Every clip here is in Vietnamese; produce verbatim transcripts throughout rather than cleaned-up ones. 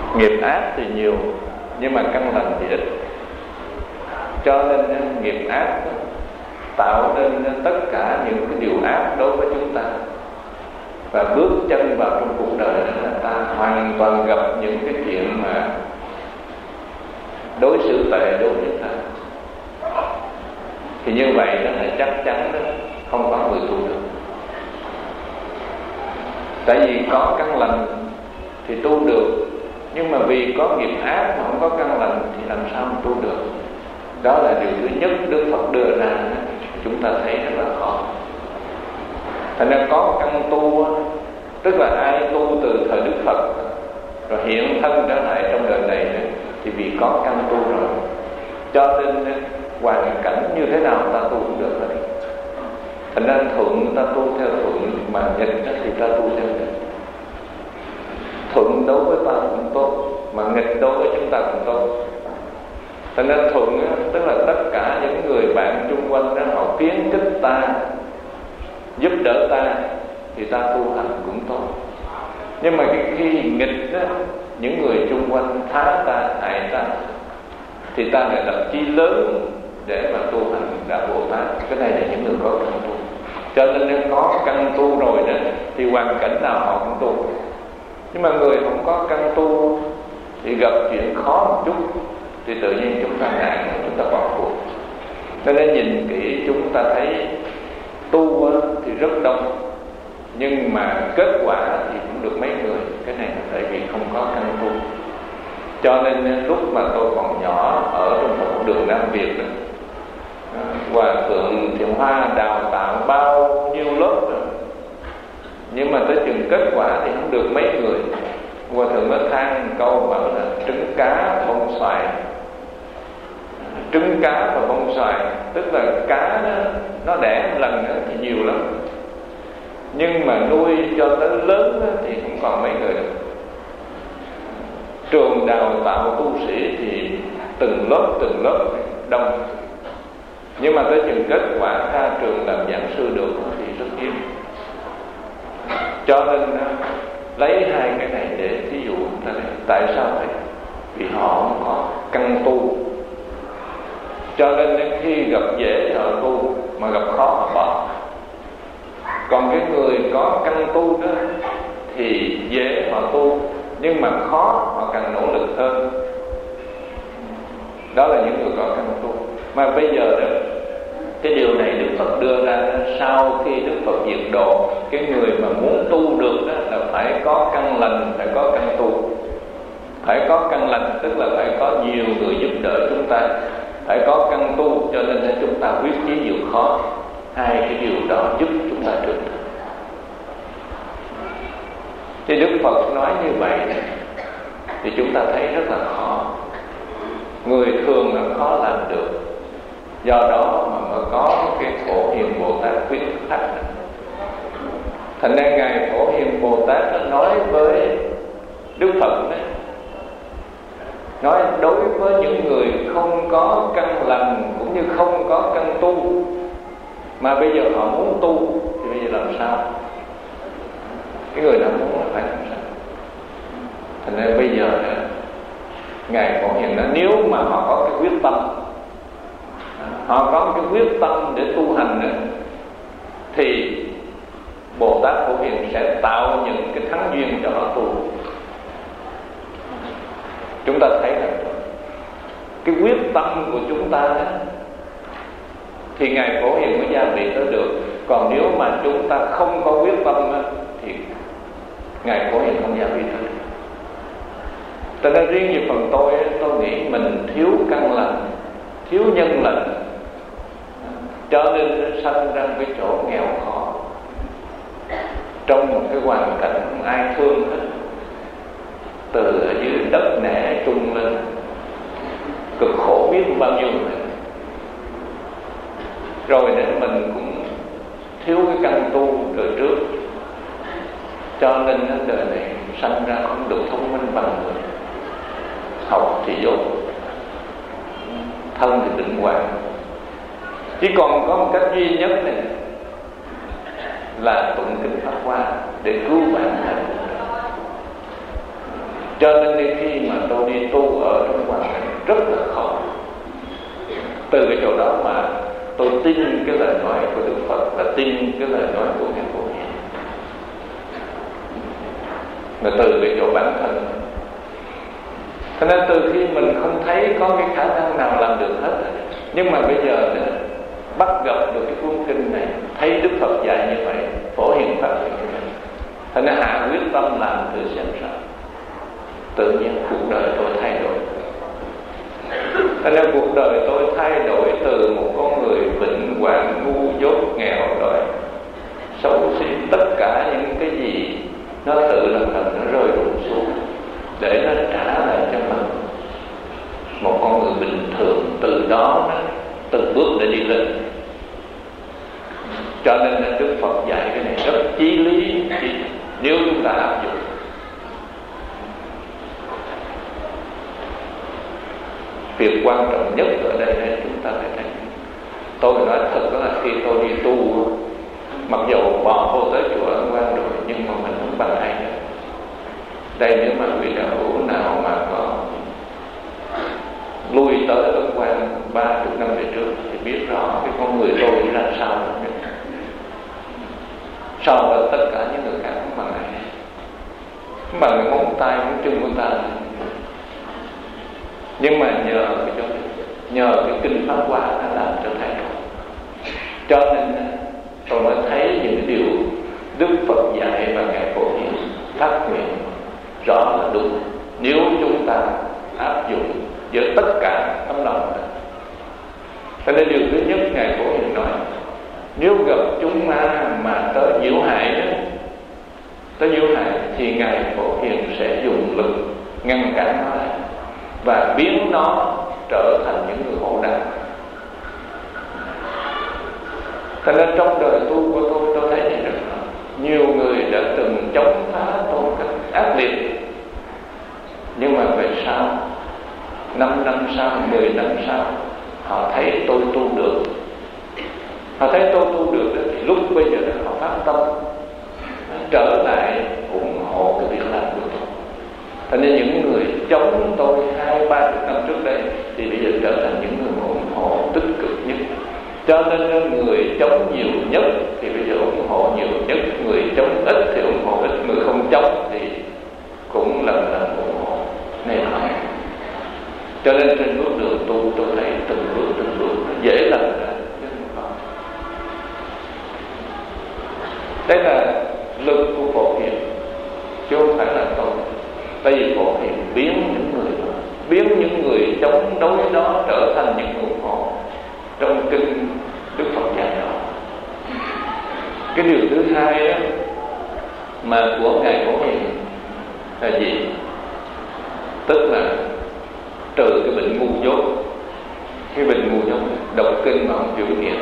Nghiệp ác thì nhiều, nhưng mà căn lành thì ít. Cho nên nghiệp ác tạo nên tất cả những cái điều ác đối với chúng ta. Và bước chân vào trong cuộc đời là ta hoàn toàn gặp những cái chuyện mà đối xử tệ đối với ta. Thì như vậy đó là chắc chắn đó, không có người tu được. Tại vì có căn lành thì tu được, nhưng mà vì có nghiệp ác mà không có căn lành thì làm sao mà tu được. Đó là điều thứ nhất Đức Phật đưa ra, chúng ta thấy rất là khó. Thành ra có căn tu, tức là ai tu từ thời Đức Phật rồi hiện thân trở lại trong đời này thì vì có căn tu rồi. Cho nên hoàn cảnh như thế nào ta tu cũng được rồi. Thành ra thuận ta tu theo thuận, mà nghịch thì ta tu theo nghịch. Thuận đối với ta cũng tốt, mà nghịch đối với chúng ta cũng tốt. Thành ra thuận tức là tất cả những người bạn chung quanh đó, họ khuyến khích ta, giúp đỡ ta thì ta tu hành cũng tốt. Nhưng mà khi nghịch đó, những người chung quanh phá ta, hại ta, thì ta lại lập chí lớn để mà tu hành đạo Bồ Tát. Cái này là những người có căn tu. Cho nên nếu có căn tu rồi đó thì hoàn cảnh nào họ cũng tu. Nhưng mà người không có căn tu thì gặp chuyện khó một chút thì tự nhiên chúng ta ngại, chúng ta bỏ cuộc. Cho nên nhìn kỹ chúng ta thấy tu thì rất đông, nhưng mà kết quả thì cũng được mấy người. Cái này là tại vì không có căn tu. Cho nên lúc mà tôi còn nhỏ ở trong một đường Nam Việt đó, Hòa Thượng Thiện Hoa đào tạo bao nhiêu lớp rồi, nhưng mà tới chừng kết quả thì không được mấy người. Hòa Thượng mới than câu bảo là trứng cá bông xoài. Trứng cá và bông xoài tức là cá đó, nó đẻ một lần thì nhiều lắm, nhưng mà nuôi cho tới lớn thì không còn mấy người được. Trường đào tạo tu sĩ thì từng lớp từng lớp đông, nhưng mà tới chừng kết quả ra trường làm giảng sư được thì rất hiếm. Cho nên lấy hai cái này để thí dụ ta này. Tại sao vậy? Vì họ không có căn tu. Cho nên khi gặp dễ thì họ tu, mà gặp khó họ bỏ. Còn cái người có căn tu đó thì dễ họ tu, nhưng mà khó họ càng nỗ lực hơn. Đó là những người có căn tu. Mà bây giờ đó, cái điều này Đức Phật đưa ra sau khi Đức Phật diệt độ. Cái người mà muốn tu được đó là phải có căn lành, phải có căn tu. Phải có căn lành tức là phải có nhiều người giúp đỡ chúng ta, phải có căn tu, cho nên chúng ta quyết chí vượt khó. Hai cái điều đó giúp chúng ta trưởng thành. Thì Đức Phật nói như vậy thì chúng ta thấy rất là khó. Người thường là khó làm được. Do đó mà mới có cái Phổ Hiền Bồ Tát khuyến khích. Thành ra Ngài Phổ Hiền Bồ Tát đã nói với Đức Phật đấy, nói đối với những người không có căn lành cũng như không có căn tu, mà bây giờ họ muốn tu thì bây giờ làm sao? Cái người nào muốn phải làm sao? Thành ra bây giờ Ngài Phổ Hiền nói nếu mà họ có cái quyết tâm, họ có cái quyết tâm để tu hành nữa, thì Bồ Tát Phổ Hiền sẽ tạo những cái thắng duyên cho họ tu. Chúng ta thấy là cái quyết tâm của chúng ta đó, thì Ngài Phổ Hiền mới gia vị tới được. Còn nếu mà chúng ta không có quyết tâm đó, thì Ngài Phổ Hiền không gia vị tới được. Cho nên riêng về phần tôi, tôi nghĩ mình thiếu căn lành, thiếu nhân lành, cho nên nó sanh ra cái chỗ nghèo khó. Trong một cái hoàn cảnh không ai thương hết, từ ở dưới đất nẻ trung lên, cực khổ biết bao nhiêu người. Rồi để mình cũng thiếu cái căn tu từ trước, cho nên đời này sanh ra không được thông minh bằng người. Học thì dốt, thân thì định hoạn. Chỉ còn có một cách duy nhất này là tụng kinh Pháp Hoa để cứu bản thân. Cho nên đến khi mà tôi đi tu ở trong hoàn cảnh rất là khó, từ cái chỗ đó mà tôi tin cái lời nói của Đức Phật và tin cái lời nói của Ngài Phổ Hiền. Và từ cái chỗ bản thân, cho nên từ khi mình không thấy có cái khả năng nào làm được hết, nhưng mà bây giờ bắt gặp được cái cuốn kinh này, thấy Đức Phật dạy như vậy, Phổ Hiền Pháp như vậy, thành ra hạ quyết tâm làm thử xem sao. Tự nhiên cuộc đời tôi thay đổi. Thành ra cuộc đời tôi thay đổi từ một con người bệnh hoạn, ngu dốt, nghèo đói, xấu xí, tất cả những cái gì nó tự lần lần nó rơi rụng xuống để nó trả lại cho mình một con người bình thường. Từ đó nó từng bước để đi lên. Cho nên Đức Phật dạy cái này rất chí lý nếu chúng ta áp dụng. Việc quan trọng nhất ở đây là chúng ta phải thấy. Tôi nói thật là khi tôi đi tu, mặc dù bỏ vô tới chùa Ấn Quang rồi, nhưng mà mình không bằng ai nữa. Đây nếu mà vị đạo hữu nào mà có lui tới Ấn Quang ba chục năm về trước thì biết rõ cái con người tôi là sao. So với tất cả những người khác không bằng ai, không bằng cái móng tay, móng chân của ta. Nhưng mà nhờ cái chỗ nhờ cái kinh Pháp Hoa nó làm cho thay đổi. Cho nên tôi mới thấy những điều Đức Phật dạy và Ngài Phổ Hiền phát nguyện rõ là đúng nếu chúng ta áp dụng với tất cả tấm lòng này. Cho nên điều thứ nhất Ngài Phổ Hiền nói, nếu gặp chúng ma mà tới nhiễu hại đó, tới nhiễu hại thì Ngài Phổ Hiền sẽ dùng lực ngăn cản nó lại và biến nó trở thành những người hộ đạo. Cho nên trong đời tu của tôi, tôi thấy rất rõ nhiều người đã từng chống phá tôi cách ác liệt, nhưng mà về sau năm năm sau, mười năm sau, họ thấy tôi tu được, họ thấy tôi tu được đó, thì lúc bây giờ họ phát tâm trở lại ủng hộ cái việc làm của tôi. Cho nên những người chống tôi hai ba chục năm trước đây thì bây giờ trở thành những người ủng hộ tích cực nhất. Cho nên người chống nhiều nhất thì bây giờ ủng hộ nhiều nhất, người chống ít thì ủng hộ ít, người không chống thì cũng lần lần ủng hộ này nọ. Cho nên trên bước đường tu tôi thấy từng bước từng bước nó dễ lần ra chứ không có. Đây là lực của Phổ Hiền chứ không phải là tôi. Tại vì Phổ Hiền biến những người đó, biến những người chống đối đó trở thành những ủng hộ. Trong kinh Đức Phật dạy đó. Cái điều thứ hai đó, mà của Ngài Phổ Hiền là gì? Tức là trừ cái bệnh ngu dốt. Cái bệnh ngu dốt đọc kinh mà không hiểu nghĩa.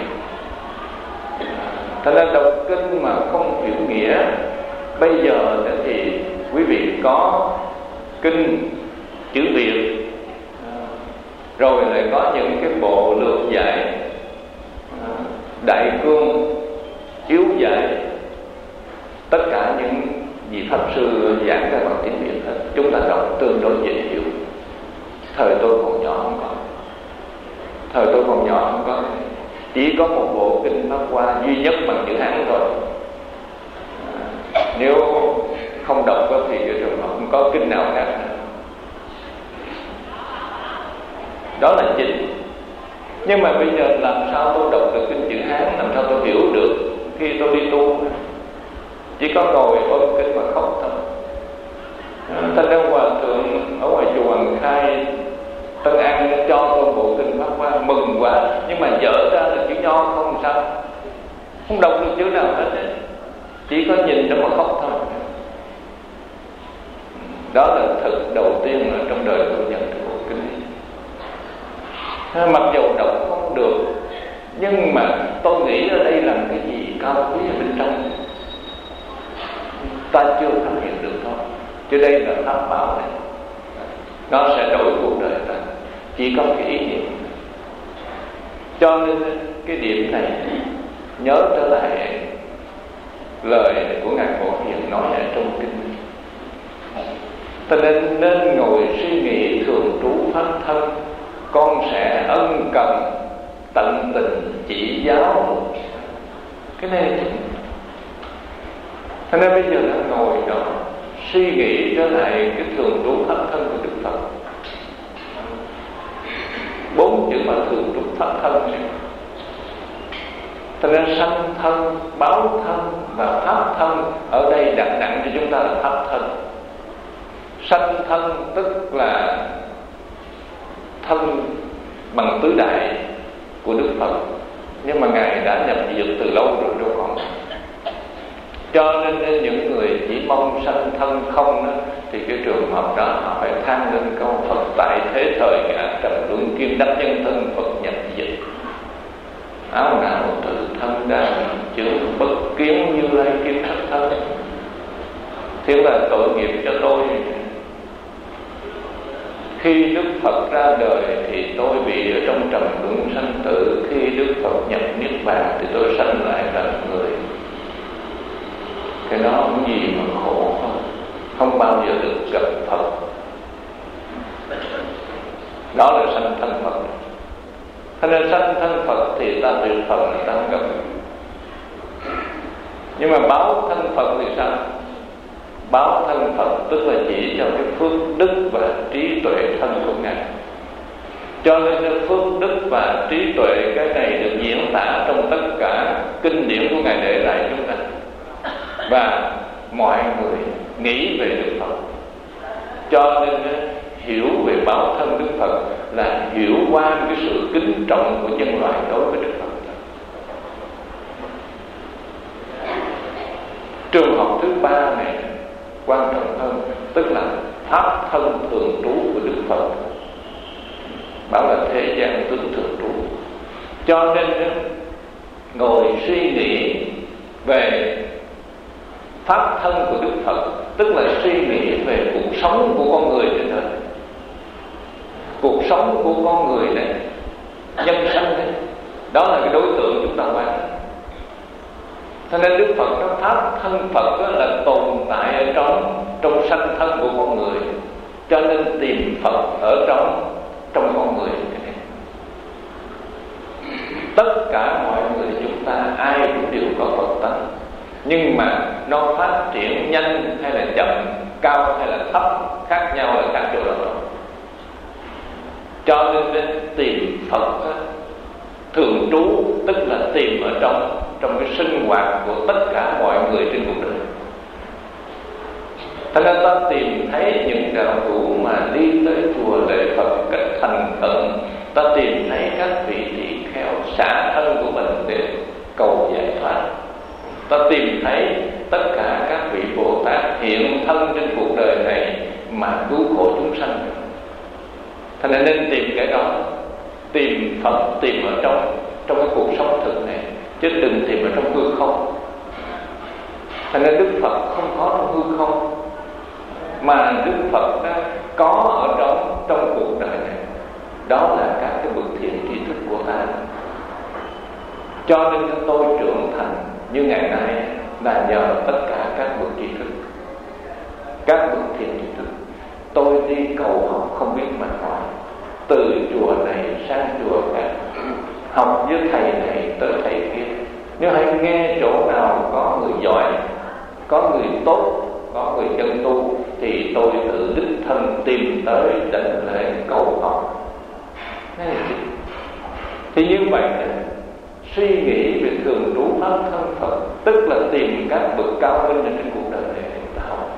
Thật ra đọc kinh mà không hiểu nghĩa, bây giờ thì quý vị có kinh chữ Việt, rồi lại có những cái bộ lược giải, đại cương, chiếu giải, tất cả những vị pháp sư giảng ra bằng tiếng Việt hết, chúng ta đọc tương đối dễ hiểu. Thời tôi còn nhỏ không có, thời tôi còn nhỏ không có, chỉ có một bộ kinh Pháp Hoa duy nhất bằng chữ Hán thôi. À, nếu không đọc thì trường hợp không có kinh nào khác nữa. Đó là chính. Nhưng mà bây giờ làm sao tôi đọc được kinh chữ Hán, làm sao tôi hiểu được khi tôi đi tu? Chỉ có ngồi ôm kinh mà khóc thôi. Thành ra Hòa Thượng ở ngoài chùa Hoàng Khai Tân An cho tôi bộ kinh Pháp Hoa, mừng quá. Nhưng mà dở ra là chữ Nho không sao, không đọc được chữ nào hết ấy. Chỉ có nhìn nó mà khóc thôi. Đó là thực đầu tiên là trong đời tôi nhận được bộ kinh. Mặc dù đọc không được, nhưng mà tôi nghĩ ở đây là cái gì cao quý ở bên trong ta chưa phát hiện được thôi. Chứ đây là pháp bảo này, nó sẽ đổi cuộc đời ta, chỉ có cái ý niệm. Cho nên cái điểm này nhớ trở lại lời của Ngài Phổ Hiền nói ở trong kinh. Cho nên nên ngồi suy nghĩ thường trú pháp thân, con sẽ ân cần tận tình chỉ giáo. Cái này cho nên bây giờ đã ngồi đó suy nghĩ trở lại cái thường trú pháp thân của Đức Phật. Bốn chữ mà thường trú pháp thân này. Cho nên sanh thân, báo thân và pháp thân, ở đây đặt nặng cho chúng ta là pháp thân. Sanh thân tức là thân bằng tứ đại của Đức Phật, nhưng mà Ngài đã nhập diệt từ lâu rồi đâu còn. Cho nên những người chỉ mong sanh thân không đó, thì cái trường hợp đó họ phải than lên câu Phật tại thế thời ngã trầm luân kim đắc nhân thân Phật nhập diệt. Áo não tự thân đa chữ bất kiến Như Lai kim thất thân. Thế là tội nghiệp cho tôi. Khi Đức Phật ra đời thì tôi bị ở trong trầm luân sanh tử. Khi Đức Phật nhập niết bàn thì tôi sanh lại làm người. Cái đó không gì mà khổ không, không bao giờ được gặp Phật. Đó là sanh thân Phật. Cho nên sanh thân Phật thì ta tuyệt phần là ta không gặp. Nhưng mà báo thân Phật thì sao? Báo thân Phật tức là chỉ cho cái phước đức và trí tuệ thân của Ngài. Cho nên cái phước đức và trí tuệ cái này được diễn tả trong tất cả kinh điển của Ngài để lại chúng ta. Và mọi người nghĩ về Đức Phật. Cho nên hiểu về báo thân Đức Phật là hiểu qua cái sự kính trọng của nhân loại đối với Đức Phật. Trường hợp thứ ba này quan trọng hơn, tức là pháp thân thường trú của Đức Phật. Bảo là thế gian tướng thường trú. Cho nên ngồi suy nghĩ về pháp thân của Đức Phật, tức là suy nghĩ về cuộc sống của con người trên đời. Cuộc sống của con người này, nhân sanh này, đó là cái đối tượng chúng ta quan. Cho nên Đức Phật nó pháp thân Phật đó là tồn tại ở trong trong sanh thân của con người. Cho nên tìm Phật ở trong trong con người. Tất cả mọi người chúng ta ai cũng đều có Phật tánh, nhưng mà nó phát triển nhanh hay là chậm, cao hay là thấp, khác nhau là khác chỗ đó. Cho nên đến tìm Phật đó, thường trú tức là tìm ở trong trong cái sinh hoạt của tất cả mọi người trên cuộc đời. Thật ra ta tìm thấy những đạo hữu mà đi tới chùa lễ Phật cách thành khẩn, ta tìm thấy các vị tỳ kheo xả thân của mình để cầu giải thoát. Ta tìm thấy tất cả các vị Bồ Tát hiện thân trên cuộc đời này mà cứu khổ chúng sanh. Thành ra nên tìm cái đó, tìm Phật, tìm ở trong trong cái cuộc sống thực này, chứ đừng tìm ở trong hư không. Thành ra Đức Phật không có trong hư không, mà Đức Phật đã có ở trong trong cuộc đời này. Đó là các cái bậc thiện tri thức của ta. Cho nên tôi trưởng thành như ngày nay là nhờ tất cả các bậc tri thức, các bậc thiện tri thức. Tôi đi cầu học không biết mà hỏi, từ chùa này sang chùa khác, học với thầy này tới thầy kia. Nếu hãy nghe chỗ nào có người giỏi, có người tốt, có người chân tu, thì tôi tự đích thân tìm tới đảnh lễ cầu học. Thì như vậy suy nghĩ về thường trú pháp thân Phật, tức là tìm các bậc cao minh trên cuộc đời này để ta học.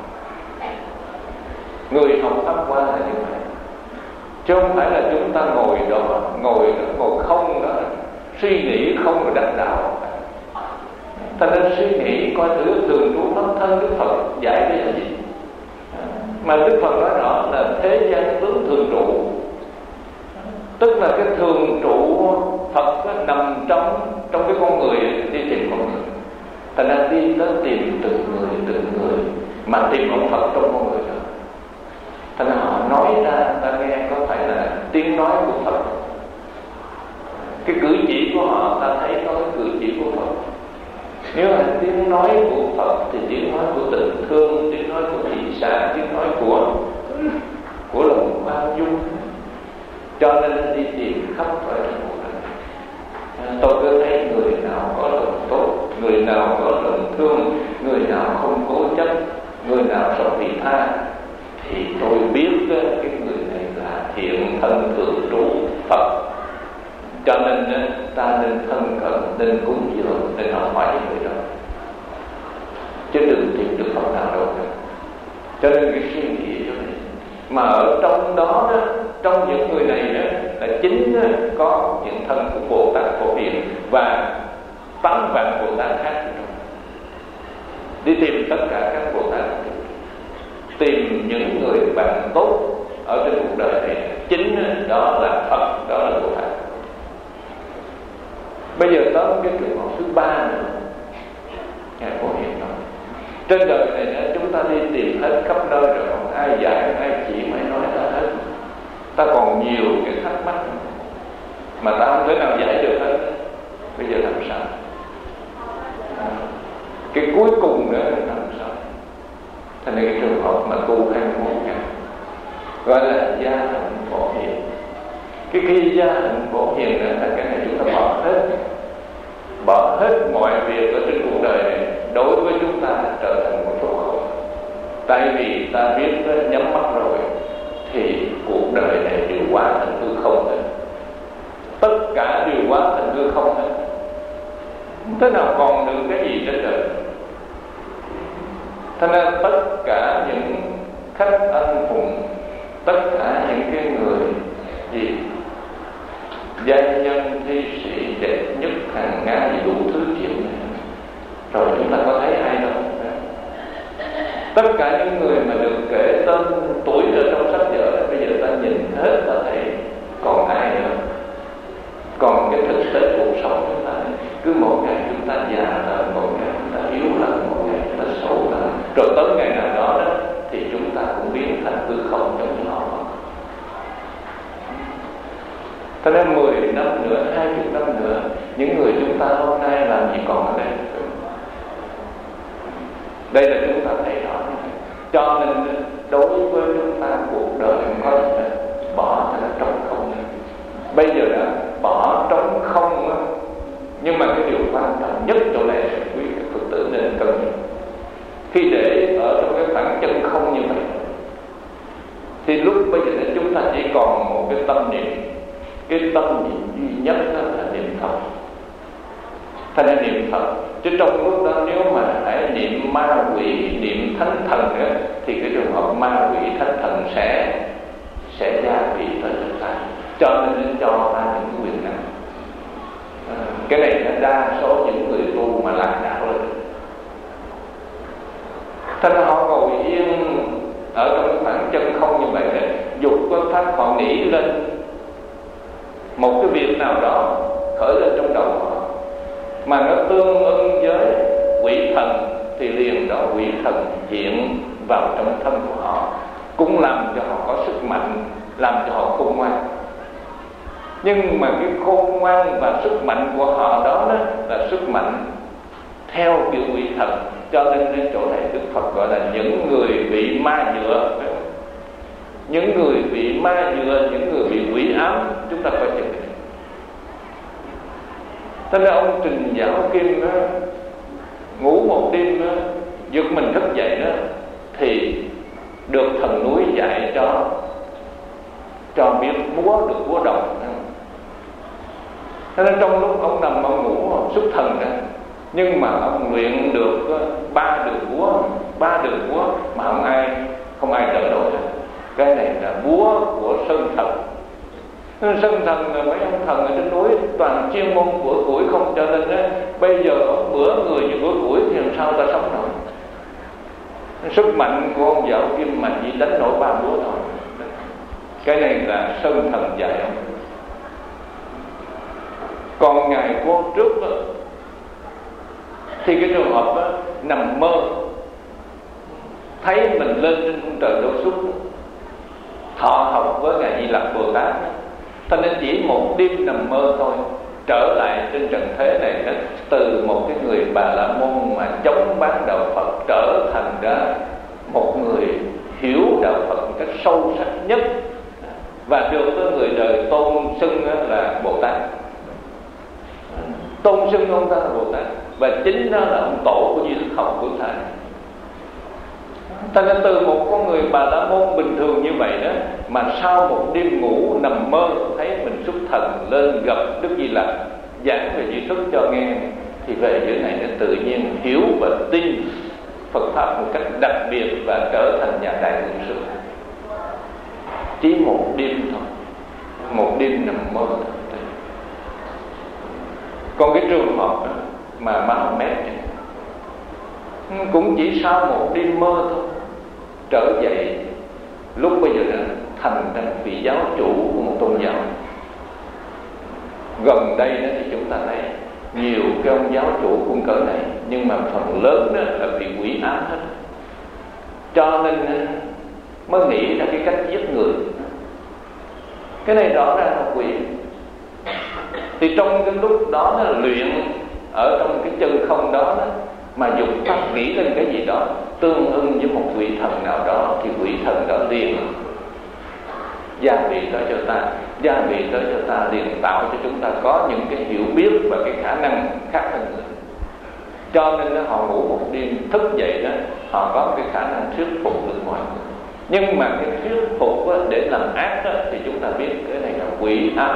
Người học pháp qua là như vậy, chứ không phải là chúng ta ngồi đó, ngồi đó, ngồi không đó, suy nghĩ không rồi đắc đạo. Ta nên suy nghĩ coi thử thường trú pháp thân Đức Phật dạy đây là gì. Mà Đức Phật nói rõ là thế gian tướng thường trụ, tức là cái thường trụ Phật nằm trong trong cái con người, đi tìm con người. Thành ra đi tới tìm từng người từng người mà tìm ông Phật trong con người đó. Thành ra họ nói ra ta nghe có phải là tiếng nói của Phật. Cái cử chỉ của họ ta thấy có cái cử chỉ của Phật. Nếu là tiếng nói của Phật thì tiếng nói của tình thương, tiếng nói của thị xã, tiếng nói của của lòng bao dung, cho nên đi tìm khắp ở trong cuộc đời. Tôi cứ thấy người nào có lòng tốt, người nào có lòng thương, người nào không cố chấp, người nào sống vị tha, thì tôi biết cái người này là thiện thân thường trụ Phật. Cho nên ta nên thân cận, nên cúng dường, nên học hỏi những người đó, chứ đừng tìm được Phật nào đâu nữa. Cho nên cái suy nghĩ đó, mà ở trong đó, đó trong những người này đó, là chính đó, có những thân của Bồ Tát Phổ Hiền và tám vạn Bồ Tát khác. Đi tìm tất cả các Bồ Tát, tìm những người bạn tốt ở trên cuộc đời này, chính đó là Phật, đó là Bồ Tát. Bây giờ tới cái trường hợp thứ ba nữa, Ngài Phổ Hiền nói trên đời này nữa, chúng ta đi tìm hết khắp nơi rồi, không ai dạy, ai chỉ, mới nói ta hết. Ta còn nhiều cái thắc mắc mà ta không thể nào giải được hết. Bây giờ làm sao? Cái cuối cùng nữa làm sao? Thành ra cái trường hợp mà tu hai mươi mốt ngày gọi là gia hạnh Phổ Hiền. Cái khi gia hạnh Phổ Hiền nữa là cái này chúng ta bỏ hết, bỏ hết mọi việc ở trên cuộc đời này, đối với chúng ta trở thành một số không. Tại vì ta biết nhắm mắt rồi thì cuộc đời này đều hóa thành hư không hết, tất cả đều hóa thành hư không hết, không thế nào còn được cái gì trên đời. Thế nên tất cả những khách anh hùng, tất cả những cái người gì danh nhân thi sĩ đẹp nhất hàng ngàn đủ thứ chuyện này, rồi chúng ta có thấy ai đâu. Tất cả những người mà được kể tên tuổi ở trong sách vở, bây giờ ta nhìn hết ta thấy còn ai nữa. Còn cái thực tế cuộc sống chúng ta, cứ mỗi ngày chúng ta già lên, mỗi ngày chúng ta yếu lên, mỗi ngày chúng ta xấu lên, rồi tới ngày nào đó, đó thì chúng ta cũng biến thành hư không giống như họ. Thế nên mười năm nữa, hai mươi năm nữa, những người chúng ta hôm nay làm gì còn ở đây. Đây là chúng ta thấy rõ. Cho nên đối với chúng ta cuộc đời có thể bỏ ra trống không. Bây giờ đã bỏ trống không đó. Nhưng mà cái điều quan trọng nhất chỗ này là quý các Phật tử nên cân nhắc. Khi để ở trong cái khoảng chân không như vậy, thì lúc bây giờ chúng ta chỉ còn một cái tâm niệm. Cái tâm niệm duy nhất đó là niệm Phật. Thành ra niệm Phật. Chứ trong lúc đó nếu mà hãy niệm ma quỷ, niệm thánh thần nữa, thì cái trường hợp ma quỷ thánh thần sẽ sẽ gia vị tới chúng ta, cho nên cho ta những quyền năng. À, cái này là đa số những người tu mà lạc đạo lên. Thành ra họ ngồi yên ở trong khoảng chân không như vậy này, dục có pháp họ nghĩ lên một cái việc nào đó khởi lên trong đầu họ, mà nó tương ưng với quỷ thần, thì liền đó quỷ thần hiện vào trong thân của họ, cũng làm cho họ có sức mạnh, làm cho họ khôn ngoan. Nhưng mà cái khôn ngoan và sức mạnh của họ đó, đó là sức mạnh theo kiểu quỷ thần. Cho nên đến chỗ này Đức Phật gọi là những người bị ma dựa, những người bị ma dựa, những người bị quỷ ám. Chúng ta phải chừng. Thế nên ông Trình Giáo Kim đó, ngủ một đêm đó, giật mình thức dậy đó, thì được thần núi dạy cho cho biết múa được múa đồng. Thế nên trong lúc ông nằm ông ngủ xuất thần ra, nhưng mà ông luyện được ba đường múa, ba đường múa mà không ai không ai đỡ nổi. Cái này là múa của Sơn Thần. Sơn Thần là mấy ông thần ở trên núi toàn chuyên môn của củi không, cho nên á, bây giờ ông bữa người như của củi thì làm sao ta sống nổi. Sức mạnh của ông Giáo Kim mà chỉ đánh nổi ba búa thôi. Cái này là Sơn Thần dạy ông. Còn ngày cô trước đó, thì cái trường hợp đó, nằm mơ thấy mình lên trên cung trời Đô Xuất, thọ học với Ngài Di Lặc Bồ Tát. Cho nên chỉ một đêm nằm mơ thôi, trở lại trên trần thế này đó, từ một cái người Bà La Môn mà chống bán đạo Phật trở thành ra một người hiểu đạo Phật một cách sâu sắc nhất. nhất và được tới người đời tôn xưng là Bồ Tát, tôn xưng ông ta là Bồ Tát, và chính đó là ông tổ của duy thức học của thầy. Thành ra từ một con người Bà La Môn bình thường như vậy đó, mà sau một đêm ngủ nằm mơ thấy mình xuất thần lên gặp Đức Di Lặc giảng về duy thức cho nghe, thì về dưới này nó tự nhiên hiểu và tin Phật pháp một cách đặc biệt và trở thành nhà đại nguyện sư. Chỉ một đêm thôi, một đêm nằm mơ thôi. Còn cái trường hợp mà Mahomet cũng chỉ sau một đêm mơ thôi, trở dậy lúc bây giờ đã thành ra vị giáo chủ của một tôn giáo. Gần đây đó thì chúng ta thấy nhiều cái ông giáo chủ cung cỡ này, nhưng mà phần lớn đó là bị quỷ ám hết, cho nên mới nghĩ ra cái cách giết người. Cái này rõ ràng là quỷ. Thì trong cái lúc đó nó luyện ở trong cái chân không đó, đó mà dùng pháp nghĩ lên cái gì đó tương ưng với một vị thần nào đó, thì vị thần đó liền gia vị tới cho ta, gia vị tới cho ta liền tạo cho chúng ta có những cái hiểu biết và cái khả năng khác hơn nữa. Cho nên đó, họ ngủ một đêm thức dậy đó, họ có cái khả năng thuyết phục được mọi người. Nhưng mà cái thuyết phục đó, để làm ác đó, thì chúng ta biết cái này là quỷ ám.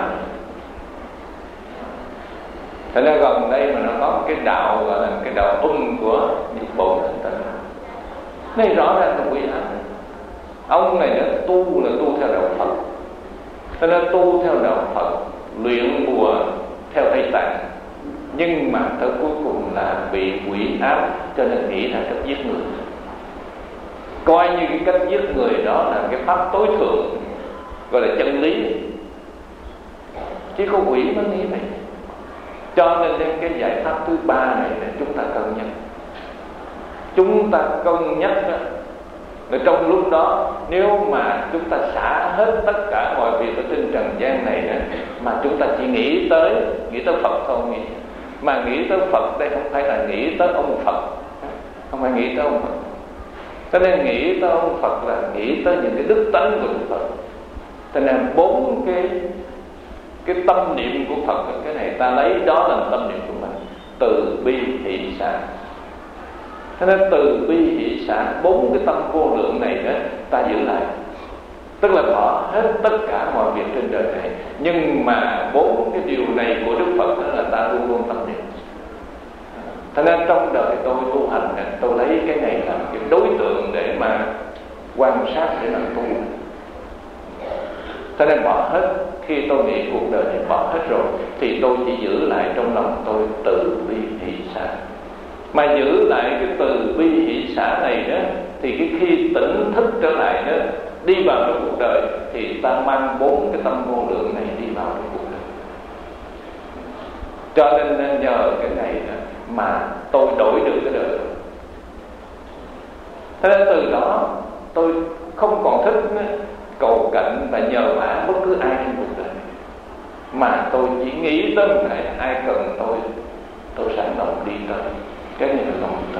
Thế nên gần đây mà nó có cái đạo gọi là cái đạo âm của Nhật Bản, này rõ ràng là quỷ ám. Ông này nó tu là tu theo đạo Phật, thế nên tu theo đạo Phật, luyện bùa theo Tây Tạng, nhưng mà tới cuối cùng là bị quỷ ám, cho nên nghĩ là cách giết người. Coi như cái cách giết người đó là cái pháp tối thượng, gọi là chân lý, chứ có quỷ mới nghĩ vậy. Cho nên cái giải pháp thứ ba này là chúng ta cân nhắc. Chúng ta cân nhắc đó, là trong lúc đó nếu mà chúng ta xả hết tất cả mọi việc ở trên trần gian này đó, mà chúng ta chỉ nghĩ tới nghĩ tới Phật thôi, nghĩ mà nghĩ tới Phật đây không phải là nghĩ tới ông Phật, không phải nghĩ tới ông Phật. Cho nên nghĩ tới ông Phật là nghĩ tới những cái đức tánh của Đức Phật. Cho nên bốn cái cái tâm niệm của Phật, cái này ta lấy đó làm tâm niệm của mình: từ bi hỷ xả. Cho nên từ bi hỷ xả, bốn cái tâm vô lượng này đó ta giữ lại, tức là bỏ hết tất cả mọi việc trên đời này. Nhưng mà bốn cái điều này của Đức Phật đó là ta luôn luôn tâm niệm. Cho nên trong đời tôi tu hành, tôi lấy cái này làm cái đối tượng để mà quan sát, để làm tu. Cho nên bỏ hết, khi tôi nghĩ cuộc đời này bỏ hết rồi, thì tôi chỉ giữ lại trong lòng tôi từ bi hỷ xả. Mà giữ lại cái từ bi hỷ xả này đó, thì cái khi tỉnh thức trở lại đó, đi vào trong cuộc đời, thì ta mang bốn cái tâm vô lượng này đi vào trong cuộc đời. Cho nên nhờ cái này đó, mà tôi đổi được cái đời. Thế nên từ đó tôi không còn thích cầu cạnh và nhờ vả bất cứ ai trong cuộc đời, mà tôi chỉ nghĩ tới một cái: ai cần tôi, tôi sẵn lòng đi tới. Cái này là lòng từ,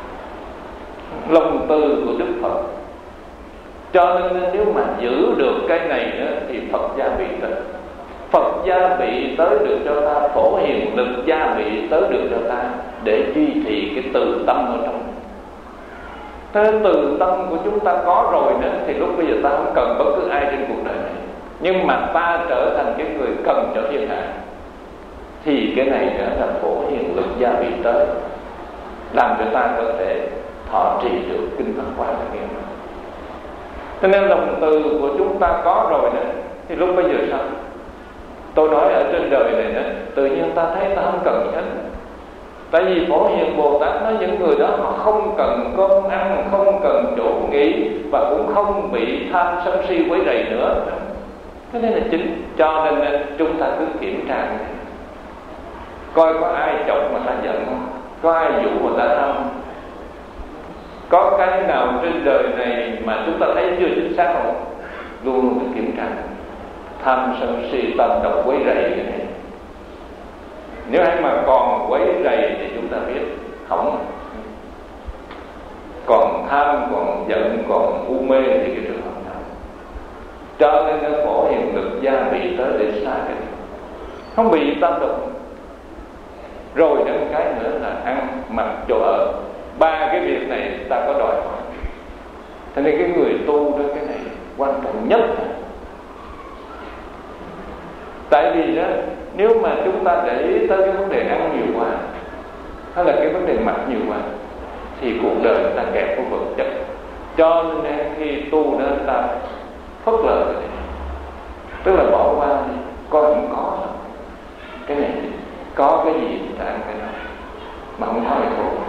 lòng từ của Đức Phật. Cho nên nếu mà giữ được cái này đó, thì Phật gia bị tới. Phật gia bị tới được cho ta, Phổ Hiền lực gia bị tới được cho ta, để duy trì cái từ tâm ở trong. Thế từ tâm của chúng ta có rồi nữa, thì lúc bây giờ ta không cần bất cứ ai trên cuộc đời này, nhưng mà ta trở thành cái người cần cho thiên hạ, thì cái này đó là Phổ Hiền lực gia bị tới, làm cho ta có thể thọ trì được kinh Pháp Hoa Nghiêm. Cho nên lòng từ của chúng ta có rồi đó, thì lúc bây giờ sao? Tôi nói ở trên đời này đó, tự nhiên ta thấy ta không cần hết. Tại vì Phổ Hiền Bồ Tát nói những người đó họ không cần cơm ăn, không cần chỗ nghỉ, và cũng không bị tham sân si quấy rầy nữa. Cái này là chính. Cho nên chúng ta cứ kiểm tra coi có ai chọc mà ta giận không, có ai dụ mà ta không, có cái nào trên đời này mà chúng ta thấy chưa chính xác không. Luôn luôn cứ kiểm tra. Tham sân si tâm độc quấy rầy cái này, nếu ai mà còn quấy rầy thì chúng ta biết hỏng. Còn tham, còn giận, còn u mê thì cái trường hợp nào. cho nên nó phổ hiền lực gia bị tới để xa cái này, không bị tam độc. Rồi đến cái nữa là ăn mặc chỗ ở, ba cái việc này ta có đòi hỏi. Thế nên cái người tu đó, cái này quan trọng nhất. Tại vì đó, nếu mà chúng ta để ý tới cái vấn đề ăn nhiều quá, hay là cái vấn đề mặc nhiều quá, thì cuộc đời ta kẹt vào vật chất. Cho nên khi tu đó ta phớt lờ cái này, tức là bỏ qua đi, coi không có cái này, có cái gì thì ta ăn cái đó, mà không có thì thôi.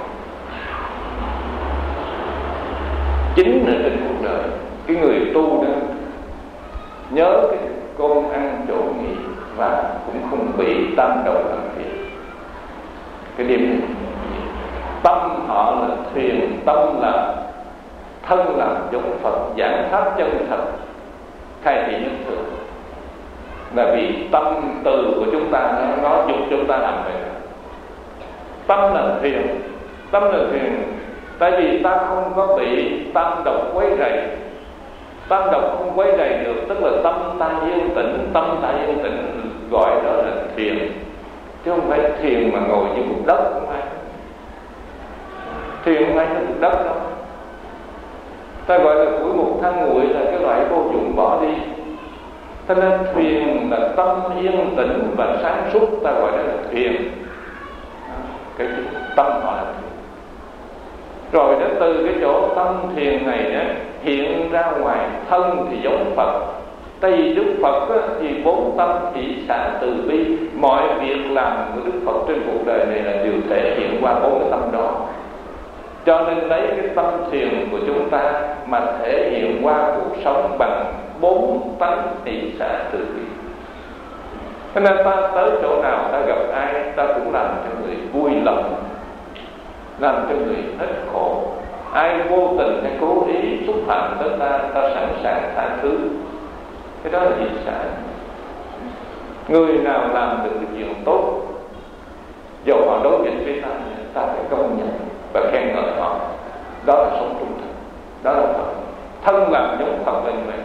Chính là trên cuộc đời, cái người tu đó nhớ cái con ăn chỗ nghỉ và cũng không bị tam độc làm phiền. Cái điểm này, tâm họ là thiền, tâm là thân làm giống Phật, giảng pháp chân thật, khai thị nhất thừa. Là vì tâm từ của chúng ta nó, nó dục chúng ta làm vậy. Tâm là thiền, tâm là thiền. Tại vì ta không có bị tam độc quấy rầy. Tam độc không quấy rầy được, tức là tâm ta yên tĩnh. Tâm ta yên tĩnh gọi đó là thiền, chứ không phải thiền mà ngồi như cục đất. Không phải thiền, không phải như cục đất đâu. Ta gọi là củi mục than nguội, là cái loại vô dụng bỏ đi. Cho nên thiền là tâm yên tĩnh và sáng suốt, ta gọi đó là thiền. Cái tâm họ là thiền. Rồi đó, từ cái chỗ tâm thiền này đó, hiện ra ngoài thân thì giống Phật. Tại vì Đức Phật đó, thì bốn tâm thị xả từ bi, mọi việc làm của Đức Phật trên cuộc đời này là đều thể hiện qua bốn cái tâm đó. Cho nên lấy cái tâm thiền của chúng ta mà thể hiện qua cuộc sống bằng bốn tánh thị xả từ bi. Cho nên ta tới chỗ nào, ta gặp ai, ta cũng làm cho người vui lòng, làm cho người hết khổ. Ai vô tình hay cố ý xúc phạm tới ta, ta sẵn sàng tha thứ. Cái đó là thị xả. Người nào làm được cái chuyện tốt, dù họ đối nghịch với ta, ta phải công nhận và khen ngợi họ. Đó là sống trung thực, đó là Phật. Thân làm giống Phật là như vậy,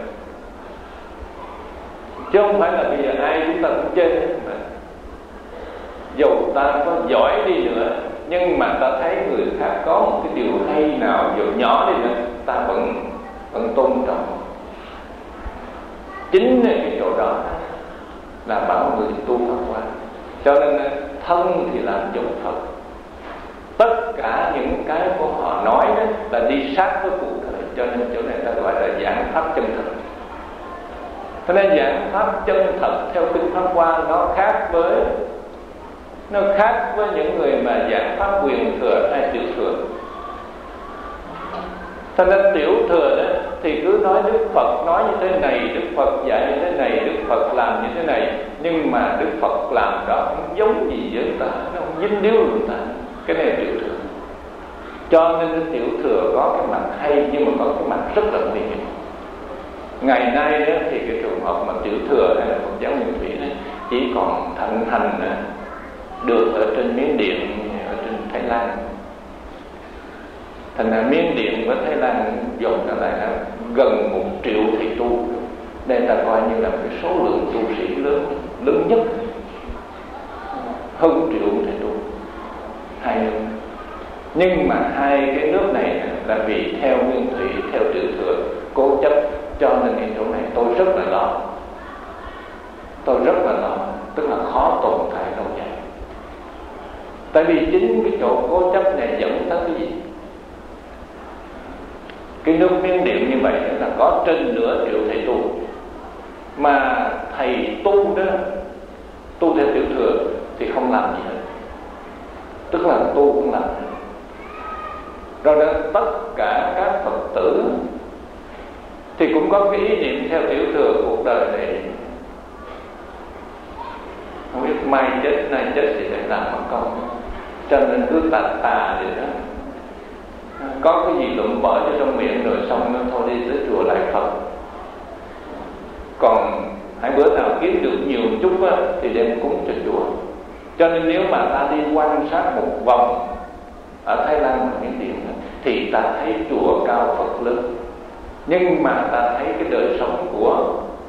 chứ không phải là bây giờ ai chúng ta cũng chê hết. Dù ta có giỏi đi nữa, nhưng mà ta thấy người khác có một cái điều hay nào dù nhỏ đi nữa, ta vẫn vẫn tôn trọng. Chính cái chỗ đó là bảo người tu Phật qua. Cho nên thân thì làm giống Phật. Tất cả những cái của họ nói đó là đi sát với cuộc đời. Cho nên chỗ này ta gọi là giảng pháp chân thật. Cho nên giảng pháp chân thật theo kinh Pháp Hoa nó khác với nó khác với những người mà giảng pháp quyền thừa hay tiểu thừa. Cho nên tiểu thừa đó thì cứ nói Đức Phật nói như thế này, Đức Phật dạy như thế này, Đức Phật làm như thế này, nhưng mà Đức Phật làm đó không giống gì với ta, nó không dính điếu người ta. Cái này là tiểu thừa. Cho nên cái tiểu thừa có cái mặt hay, nhưng mà có cái mặt rất là nguy hiểm. Ngày nay đó thì cái trường hợp mà tiểu thừa hay là Phật giáo Nguyên Thủy đó chỉ còn thịnh hành được ở trên Miến Điện, ở trên Thái Lan. Thành ra Miến Điện với Thái Lan dồn trở lại là gần một triệu thầy tu. Đây ta coi như là cái số lượng tu sĩ lớn lớn nhất, hơn triệu thầy tu, hai nước. Nhưng mà hai cái nước này là vì theo Nguyên Thủy, theo tiểu thừa cố chấp, cho nên cái chỗ này tôi rất là lo. Tôi rất là lo, tức là khó tồn tại lâu dài. Tại vì chính cái chỗ cố chấp này dẫn tới cái gì? Cái nước Miến Điện như vậy là có trên nửa triệu thầy tu, mà thầy tu đó, tu theo tiểu thừa thì không làm gì hết, tức là tu cũng làm. Rồi đó tất cả các Phật tử thì cũng có cái ý niệm theo tiểu thừa cuộc đời này, không biết mai chết nay chết thì phải làm mất công, cho nên cứ tà tà vậy đó. Có cái gì lụm bỏ cho trong miệng rồi xong nó thôi đi tới chùa lại Phật. Còn hai bữa nào kiếm được nhiều chút á, thì đem cúng cho chùa. Cho nên nếu mà ta đi quan sát một vòng ở Thái Lan và Miến Điện thì ta thấy chùa cao Phật lớn, nhưng mà ta thấy cái đời sống của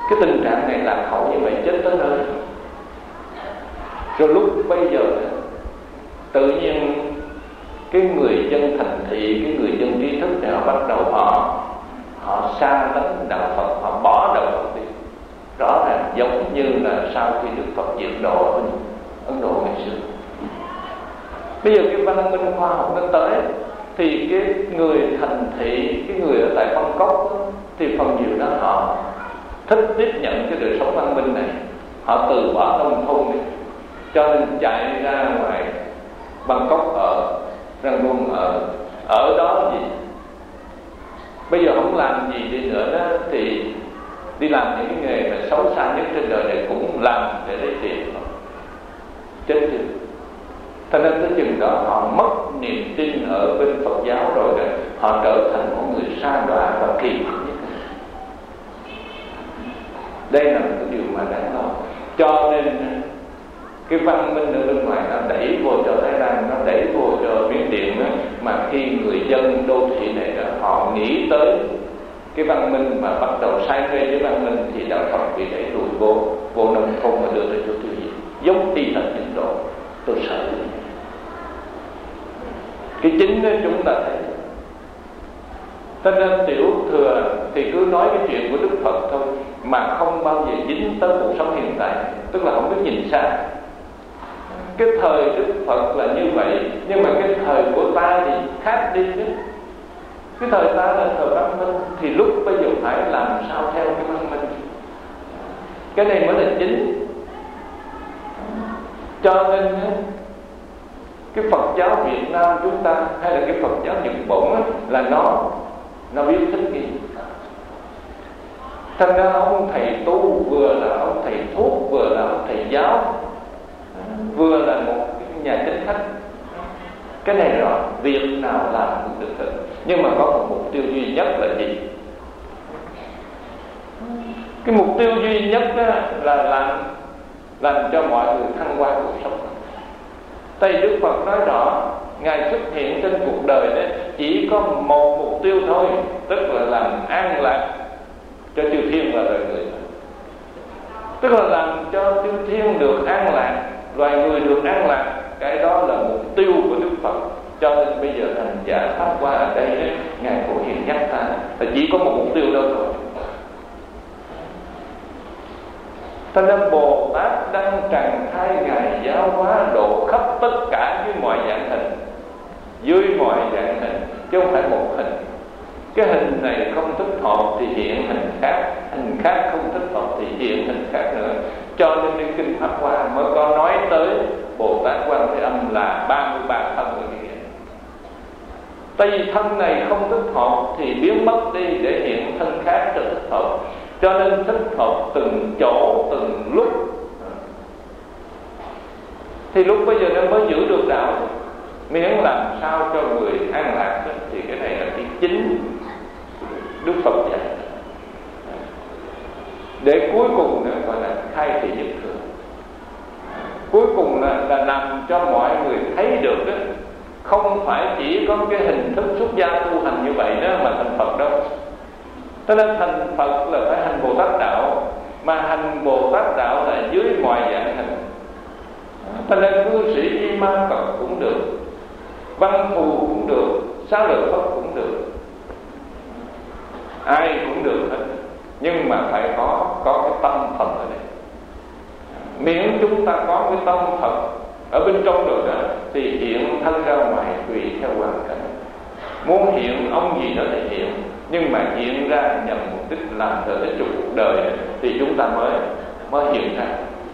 Cái tình trạng này lạc hậu như vậy chết tới nơi. Rồi lúc bây giờ tự nhiên cái người dân thành thị, cái người dân trí thức này họ bắt đầu họ họ xa lánh đạo Phật, họ bỏ đạo Phật đi. Rõ ràng giống như là sau khi Đức Phật diệt độ ở Ấn Độ ngày xưa. Bây giờ cái văn minh khoa học nó tới thì cái người thành thị, cái người ở tại Bangkok đó, thì phần nhiều đó họ thích tiếp nhận cái đời sống văn minh này, họ từ bỏ nông thôn đi, cho nên chạy ra ngoài Bangkok ở, Rangoon ở, ở đó gì bây giờ không làm gì đi nữa đó thì đi làm những cái nghề mà xấu xa nhất trên đời này cũng làm để lấy tiền, chết chưa. Thành ra tới chừng đó họ mất niềm tin ở bên Phật giáo rồi, rồi họ trở thành một người sa đọa và kỳ cục nhất. Đây là một cái điều mà đáng lo. Cho nên cái văn minh ở bên ngoài nó đẩy vô cho Thái Lan, nó đẩy vô cho Miến Điện đó, mà khi người dân đô thị này đó, họ nghĩ tới cái văn minh mà bắt đầu say mê với văn minh thì đạo Phật bị đẩy lùi vô vô nông thôn và đưa tới chỗ tiêu diệt, giống y hệt Ấn Độ. Tôi sợ cái chính đó chúng ta thấy. Cho nên Tiểu Thừa thì cứ nói cái chuyện của Đức Phật thôi, mà không bao giờ dính tới cuộc sống hiện tại, tức là không biết nhìn xa. Cái thời Đức Phật là như vậy, nhưng mà cái thời của ta thì khác đi chứ. Cái thời ta là thời văn minh, thì lúc bây giờ phải làm sao theo cái văn minh. Cái này mới là chính. Cho nên cái Phật giáo Việt Nam chúng ta hay là cái Phật giáo Nhật Bản là nó nó biết thích nghi. Thành ra ông thầy tu vừa là ông thầy thuốc, vừa là ông thầy giáo, vừa là một nhà chính khách. Cái này rồi việc nào làm cũng được hết. Nhưng mà có một mục tiêu duy nhất là gì? Cái mục tiêu duy nhất là làm làm cho mọi người thăng hoa cuộc sống. Tại Đức Phật nói rõ, Ngài xuất hiện trên cuộc đời đấy chỉ có một mục tiêu thôi, tức là làm an lạc cho chư thiên và loài người. Tức là làm cho chư thiên được an lạc, loài người được an lạc. Cái đó là mục tiêu của Đức Phật. Cho nên bây giờ hành giả Pháp Hoa ở đây đấy, Ngài Phổ Hiền nhắc ta là chỉ có một mục tiêu đó thôi. Thành ra Bồ Tát đang tràn khai Ngài giáo hóa độ khắp tất cả với mọi dạng hình, dưới mọi dạng hình, chứ không phải một hình. Cái hình này không thích hợp thì hiện hình khác, hình khác không thích hợp thì hiện hình khác nữa. Cho nênในkinh Pháp Hoa mới có nói tới Bồ Tát Quan Thế Âm là ba mươi ba thân người kia. Tại vì thân này không thích hợp thì biến mất đi để hiện thân khác cho thích hợp. Cho nên thích hợp từng chỗ, từng lúc. Thì lúc bây giờ nó mới giữ được đạo. Miễn làm sao cho người an lạc thì cái này là cái chính Đức Phật dạy. Để cuối cùng nữa gọi là khai thị nhất thừa. Cuối cùng là, là làm cho mọi người thấy được đó, không phải chỉ có cái hình thức xuất gia tu hành như vậy đó mà thành Phật đâu. Cho nên thành Phật là phải hành Bồ Tát đạo, mà hành Bồ Tát đạo là dưới mọi dạng hình. Cho nên cư sĩ Di Ma Cật cũng được, Văn Thù cũng được, Xá Lợi Phất cũng được, ai cũng được hết. Nhưng mà phải có có cái tâm Phật ở đây. Miễn chúng ta có cái tâm Phật ở bên trong rồi đó thì hiện thân ra ngoài tùy theo hoàn cảnh. Muốn hiện ông gì đó thì hiện, nhưng mà hiện ra nhằm mục đích làm cho cái cuộc đời thì chúng ta mới mới hiện ra.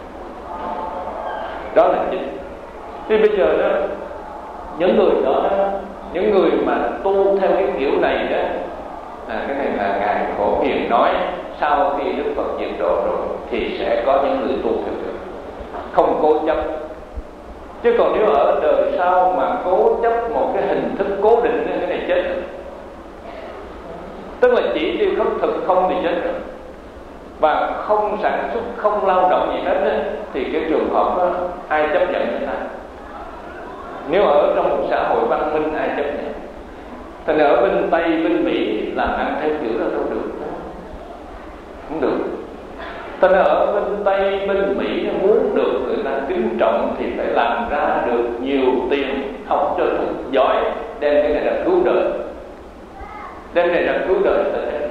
Đó là chính. Thì bây giờ đó, những người đó, những người mà tu theo cái kiểu này đó, à, cái này là Ngài Phổ Hiền nói sau khi Đức Phật diệt độ rồi thì sẽ có những người tu theo được, không cố chấp. Chứ còn nếu ở đời sau mà cố chấp một cái hình thức cố định, cái này chết rồi. Tức là chỉ đi khất thực không thì chết rồi, và không sản xuất, không lao động gì hết đó, thì cái trường hợp đó ai chấp nhận người ta? Nếu ở trong một xã hội văn minh ai chấp nhận? Thành ở bên Tây, bên Mỹ làm ăn theo kiểu đó đâu được, không được. Ta nói ở bên Tây, bên Mỹ muốn được người ta kính trọng thì phải làm ra được nhiều tiền, học cho thật giỏi, đem cái này là cứu đời, đem cái này là cứu đời ta thấy.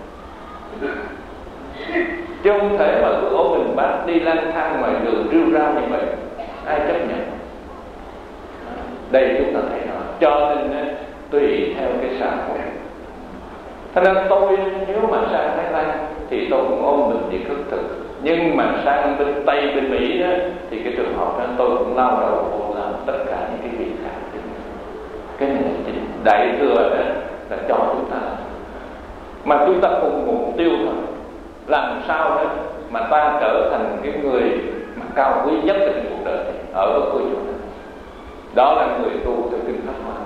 Chứ không thể mà cứ ôm mình bát đi lang thang ngoài đường rêu rao như vậy, ai chấp nhận? Đây chúng ta thấy nó, cho nên tùy theo cái xã hội. Thế nên tôi nếu mà sang Thái Lan thì tôi cũng ôm mình đi khất thực, nhưng mà sang bên Tây, bên Mỹ đó thì cái trường hợp đó tôi cũng lao đầu vô làm tất cả những cái việc khác. Cái này là chính đại thừa đó là cho chúng ta, mà chúng ta cùng mục tiêu thôi, làm sao đó mà ta trở thành cái người mà cao quý nhất trong cuộc đời này, ở bất cứ chỗ nào. Đó là người tu theo kinh Pháp Hoa.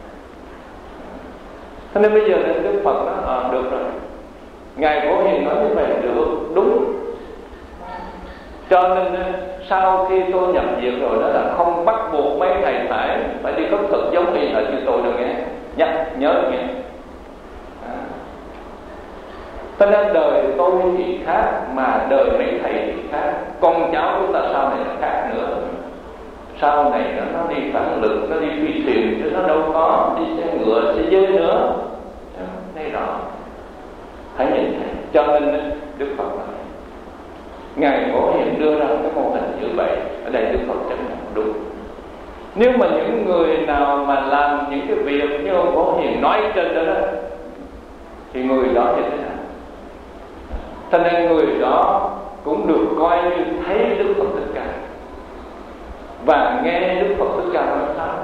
Thế nên bây giờ nên Đức Phật nói à, được rồi, Ngài Phổ Hiền nói như vậy được, đúng. Cho nên sau khi tôi nhập viện rồi đó là không bắt buộc mấy thầy phải phải đi khất thực giống y hệt như tôi đâu nghe, nhắc nhớ nghe. À. Cho nên đời tôi thì khác, mà đời mấy thầy thì khác, con cháu chúng ta sau này là khác nữa. Sau này nó, nó đi phản lực, nó đi phi thuyền, chứ nó đâu có đi xe ngựa, xe dơi nữa. Đây rõ, hãy nhìn thấy. Cho nên Đức Phật nói, Ngài Phổ Hiền đưa ra cái mô hình như vậy. Ở đây Đức Phật chấp nhận đúng. Nếu mà những người nào mà làm những cái việc như ông Phổ Hiền nói trên đó, đó thì người đó như thế nào? Cho nên người đó cũng được coi như thấy Đức Phật Thích Ca và nghe Đức Phật Thích Ca nói pháp.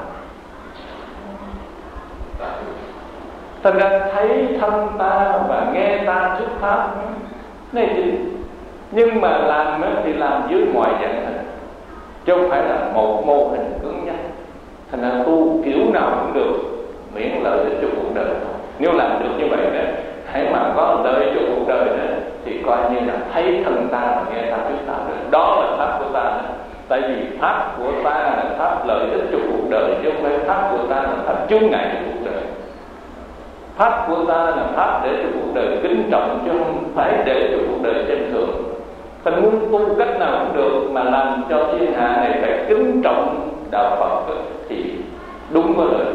Thành ra thấy thân ta và nghe ta thuyết pháp này thì, nhưng mà làm thì làm dưới mọi dạng hình, chứ không phải là một mô hình cứng nhắc. Thành ra tu kiểu nào cũng được, miễn lợi ích cho cuộc đời. Nếu làm được như vậy đó, hãy mà có lợi cho cuộc đời đó, thì coi như là thấy thân ta và nghe ta thuyết pháp được. Đó là pháp của ta đó. Tại vì pháp của ta là pháp lợi ích cho cuộc đời, chứ không phải pháp của ta là pháp chướng ngại cho cuộc đời. Pháp của ta là pháp để cho cuộc đời kính trọng, chứ không phải để cho cuộc đời xem thường. Thành muốn tu cách nào cũng được, mà làm cho thiên hạ này phải kính trọng đạo Phật thì đúng với lời.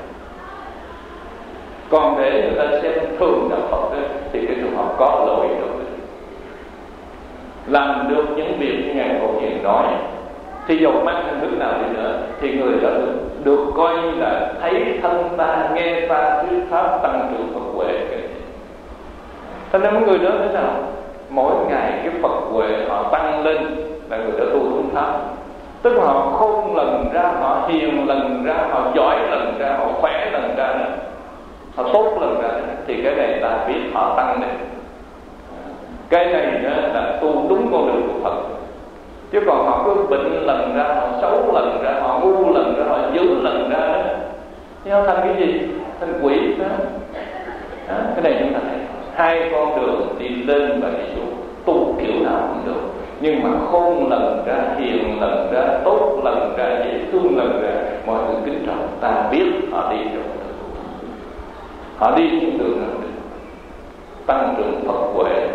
Còn để người ta xem thường đạo Phật thì cái trường hợp có lỗi rồi. Làm được những việc như Ngài Phổ Hiền nói, thì dầu mang hình thức nào đi nữa, thì người đó được, được coi như là thấy thân ta, nghe ta thuyết pháp, tăng trưởng Phật huệ. Thế nên mấy người đó thế nào? Mỗi ngày cái Phật huệ họ tăng lên là người đó tu đúng pháp. Tức là họ khôn lần ra, họ hiền lần ra, họ giỏi lần ra, họ khỏe lần ra, họ tốt lần ra, thì cái này ta biết họ tăng lên. Cái này là tu đúng con đường của Phật. Chứ còn họ cứ bệnh lần ra, họ xấu lần ra, họ ngu lần ra, họ dữ lần ra đó, thì họ thành cái gì? Thành quỷ đó. Đó, cái này chúng ta thấy hai con đường đi lên và đi xuống, tu kiểu nào cũng được, nhưng mà khôn lần ra, hiền lần ra, tốt lần ra, dễ thương lần ra, mọi người kính trọng, ta biết họ đi trong đường, họ đi những đường nào được, tăng trưởng Phật huệ.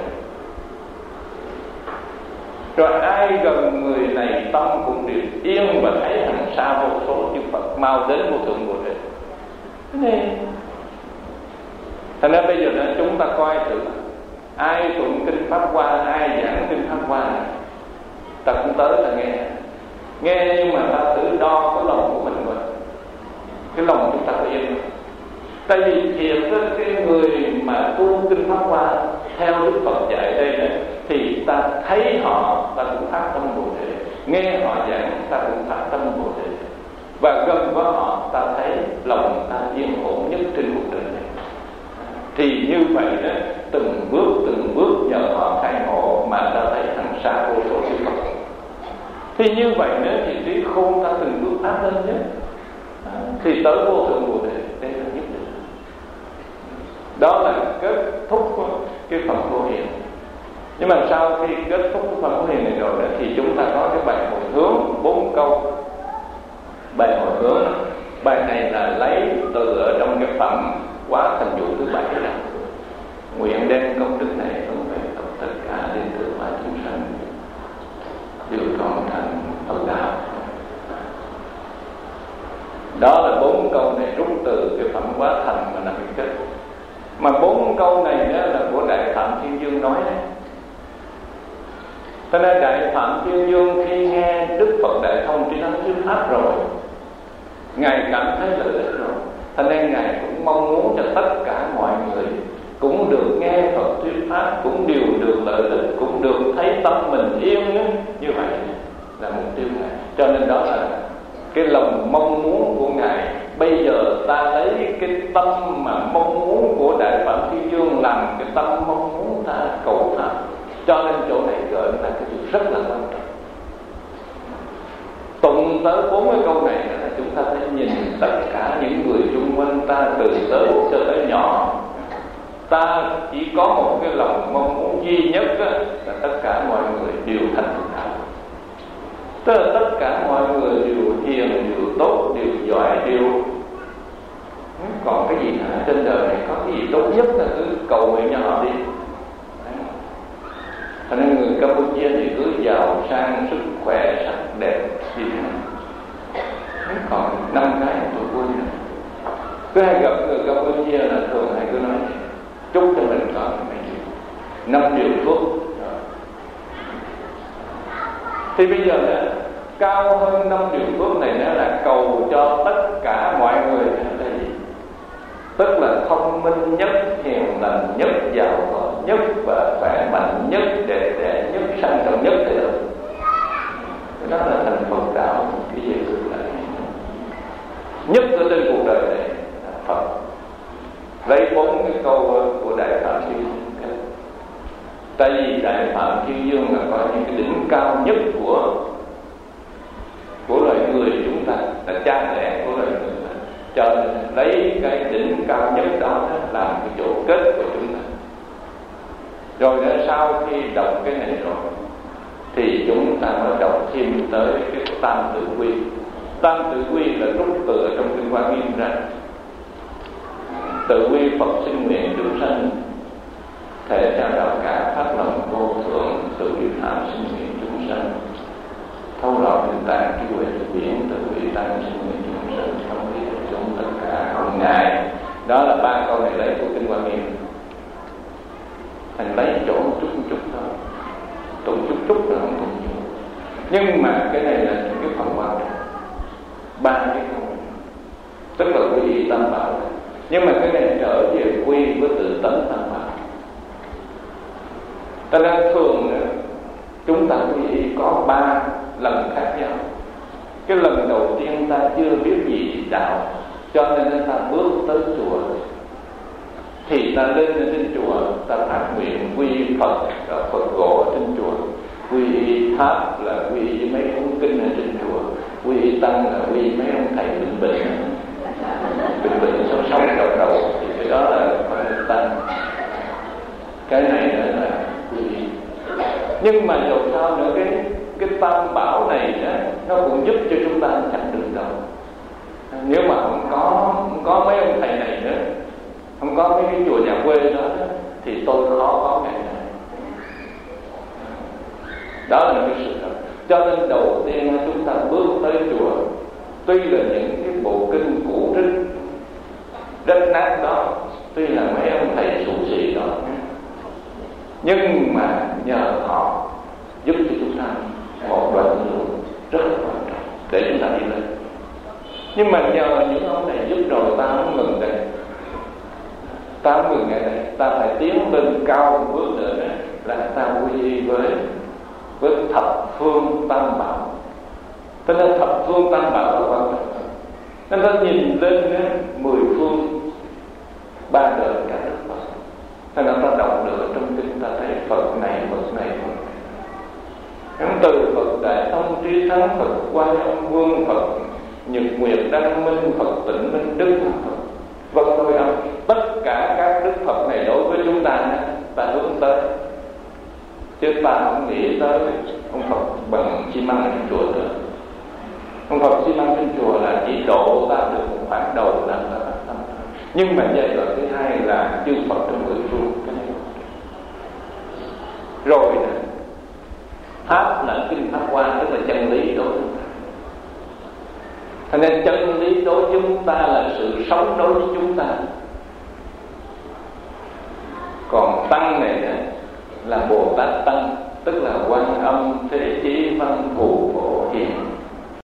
Rồi ai gần người này tâm cũng đều yên và thấy hàng xa vô số chư Phật mau đến vô thượng Bồ Đề. Cái này thành ra bây giờ đó, chúng ta coi thử ai tụng kinh Pháp Hoa, ai giảng kinh Pháp Hoa, ta cũng tới là nghe nghe nhưng mà ta tự đo cái lòng của mình rồi, cái lòng chúng ta phải yên. Tại vì thiệt với cái người mà tu kinh Pháp Hoa theo Đức Phật dạy đây này, thì ta thấy họ ta cũng phát tâm Bồ Đề, nghe họ giảng ta cũng phát tâm Bồ Đề, và gần với họ ta thấy lòng ta yên ổn nhất trên cuộc đời này. Thì như vậy đó, từng bước từng bước nhờ họ khai ngộ mà ta thấy hàng xa vô số chư Phật. Thì như vậy nữa thì trí khôn ta từng bước phát lên nhé, thì tới vô thượng Bồ Đề. Đây là nhất định. Đó là kết thúc cái phần Phổ Hiền. Nhưng mà sau khi kết thúc cái phần Phổ Hiền này rồi đó, thì chúng ta có cái bài hồi hướng bốn câu. Bài hồi hướng, bài này là lấy từ ở trong cái phẩm Quá Thành Vụ thứ bảy là nguyện đem công đức này hướng về tất cả đến từ mà chúng sanh. Mà bốn câu này đó là của Đại Phạm Thiên Dương nói đấy. Cho nên Đại Phạm Thiên Dương khi nghe Đức Phật Đại Thông Tri Thắng thuyết pháp rồi, Ngài cảm thấy lợi ích rồi, cho nên Ngài cũng mong muốn cho tất cả mọi người cũng được nghe Phật thuyết pháp, cũng đều được lợi ích, cũng được thấy tâm mình yên đó. Như vậy là mục tiêu Ngài. Cho nên đó là cái lòng mong muốn của Ngài. Bây giờ ta lấy cái tâm mà mong muốn của Đại Phạm Thiên Dương làm cái tâm mong muốn ta cầu pháp. Cho nên chỗ này gọi là cái điều rất là quan trọng. Tụng tới bốn cái câu này là chúng ta thấy nhìn tất cả những người xung quanh ta, từ lớn cho tới nhỏ, ta chỉ có một cái lòng mong muốn duy nhất đó, là tất cả mọi người đều thành đạo. Tức là tất cả mọi người đều hiền, đều tốt, đều giỏi, đều còn cái gì nữa trên đời này có cái gì tốt nhất là cứ cầu nguyện cho họ đi. Cho nên người Campuchia thì cứ giàu sang, sức khỏe, sắc đẹp gì nữa. Còn năm cái tôi vui nữa. Cứ hay gặp người Campuchia là thường hay cứ nói chúc cho mình có năm triệu phước. Thì bây giờ là cao hơn năm triệu phước này nữa là cầu cho tất cả mọi người là gì? Tức là thông minh nhất, hiền lành nhất, giàu có nhất và khỏe mạnh nhất, đẹp đẽ nhất, sang trọng nhất thì được. Đó là thành Phật đạo, cái gì cũng là nhất ở trên cuộc đời này là Phật. Lấy bốn cái câu của Đại Phạm Thiên Dương. Tại vì Đại Phạm Thiên Dương là có những cái đỉnh cao nhất của của loài người chúng ta, là cha đẻ của loài người. Cho nên lấy cái đỉnh cao nhất đó làm cái chỗ kết của chúng ta. Rồi nữa sau khi đọc cái này rồi thì chúng ta mới đọc thêm tới cái Tam Tự Quy. Tam Tự Quy là rút từ ở trong Kinh Hoa Nghiêm ra. Tự quy Phật xin nguyện chúng sanh, thể cho đạo cả pháp lòng vô thượng, tự vi phạm xin nguyện chúng sanh, thâu lậu tình tạng trí huệ thực biển, tự vi tăng xin nguyện chúng sanh, không biết chúng tất cả không ngại. Đó là ba câu này lấy của Kinh Hoa Nghiêm. Thành lấy chỗ một chút một chút thôi, tụng chút chút là không tụng nhiều. Nhưng mà cái này là những cái phần quan trọng, ba cái câu, tức là quy y tam bảo. Nhưng mà cái này trở về quy với tự tánh tam bảo. Cho nên thường chúng ta quy y có ba lần khác nhau. Cái lần đầu tiên ta chưa biết gì đạo, cho nên ta bước tới chùa thì ta lên trên chùa, ta phát nguyện quy y Phật, Phật gỗ trên chùa, quy y Pháp là quy y mấy cuốn kinh ở trên chùa, quy y Tăng là quy y mấy ông thầy bệnh bệnh bệnh bệnh sống sống đầu đầu, thì cái đó là phải Tăng. Cái này nữa là quy y. Nhưng mà dù sao nữa cái cái tam bảo này đó, nó cũng giúp cho chúng ta chẳng được đâu. Nếu mà không có không có mấy ông thầy này nữa, không có mấy cái chùa nhà quê đó, thì tôi khó có ngày này. Đó là cái sự thật. Cho nên đầu tiên chúng ta bước tới chùa, tuy là những cái bộ kinh cũ rích rách nát đó, tuy là mấy ông thầy xù xì đó, nhưng mà nhờ họ giúp cho chúng ta một đoạn đường rất là quan trọng để chúng ta đi lên. Nhưng mà nhờ những ông này giúp rồi ta không ngừng đây, ta không ngừng ngày đây, ta phải tiến lên cao một bước nữa đó, là ta quy y với với thập phương tam bảo. Cho nên thập phương tam bảo là quan trọng. Nên ta nhìn lên đó, mười phương ba đời cả đất Phật. Thế nên ta đọc được trong kinh ta thấy Phật này, Phật này, Phật này. Từ Phật Đại Thông Trí Thắng, Phật Quan Âm Vương, Phật Nhật Nguyệt Đăng Minh, Phật Tịnh Minh Đức, Phật Vân Đôi Âm, tất cả các Đức Phật này đối với chúng ta ta hướng tới, chứ ta không nghĩ tới ông Phật bằng xi măng trên chùa nữa. Ông Phật xi măng trên chùa là chỉ độ ta được một khoảng đầu là ta phát tâm. Nhưng mà giai đoạn thứ hai là chư Phật trong mười phương. Cái này rồi nè, Pháp là kinh Pháp Hoa, tức là chân lý đối với chúng ta. Cho nên chân lý đối với chúng ta là sự sống đối với chúng ta. Còn tăng này là Bồ Tát tăng, tức là Quan Âm Thế Chí Văn Thù Phổ Hiền.